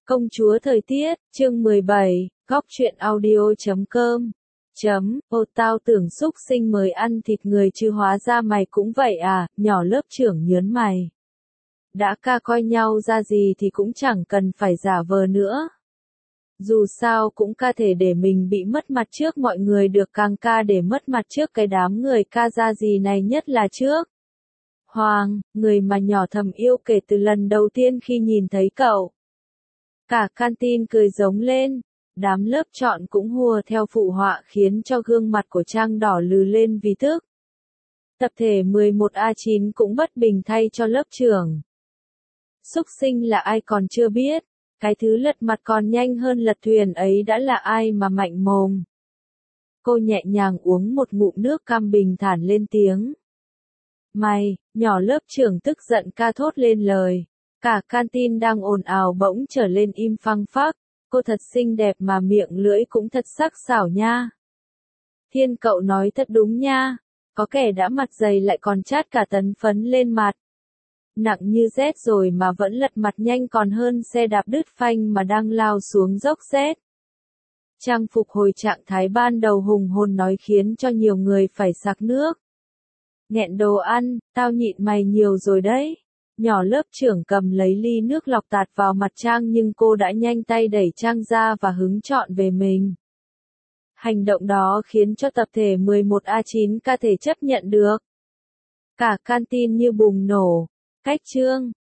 Công chúa thời tiết, chương 17, góc truyện audio.com. Ô tao tưởng xúc sinh mới ăn thịt người chứ hóa ra mày cũng vậy à, nhỏ lớp trưởng nhớn mày. Đã ca coi nhau ra gì thì cũng chẳng cần phải giả vờ nữa. Dù sao cũng ca thể để mình bị mất mặt trước mọi người được càng ca để mất mặt trước cái đám người ca ra gì này nhất là trước. Hoàng, người mà nhỏ thầm yêu kể từ lần đầu tiên khi nhìn thấy cậu. Cả canteen cười giống lên, đám lớp chọn cũng hùa theo phụ họa khiến cho gương mặt của Trang đỏ lừ lên vì tức. Tập thể 11A9 cũng bất bình thay cho lớp trưởng. Xúc sinh là ai còn chưa biết, cái thứ lật mặt còn nhanh hơn lật thuyền ấy đã là ai mà mạnh mồm. Cô nhẹ nhàng uống một ngụm nước cam bình thản lên tiếng. Mày, nhỏ lớp trưởng tức giận ca thốt lên lời. Cả canteen đang ồn ào bỗng trở lên im phăng phắc, cô thật xinh đẹp mà miệng lưỡi cũng thật sắc sảo nha. Thiên cậu nói thật đúng nha, có kẻ đã mặt dày lại còn chát cả tấn phấn lên mặt. Nặng như rét rồi mà vẫn lật mặt nhanh còn hơn xe đạp đứt phanh mà đang lao xuống dốc rét. Trang phục hồi trạng thái ban đầu hùng hồn nói khiến cho nhiều người phải sặc nước. Nghẹn đồ ăn, tao nhịn mày nhiều rồi đấy. Nhỏ lớp trưởng cầm lấy ly nước lọc tạt vào mặt Trang nhưng cô đã nhanh tay đẩy Trang ra và hứng trọn về mình. Hành động đó khiến cho tập thể 11A9 ca thể chấp nhận được. Cả canteen như bùng nổ. Cách chương,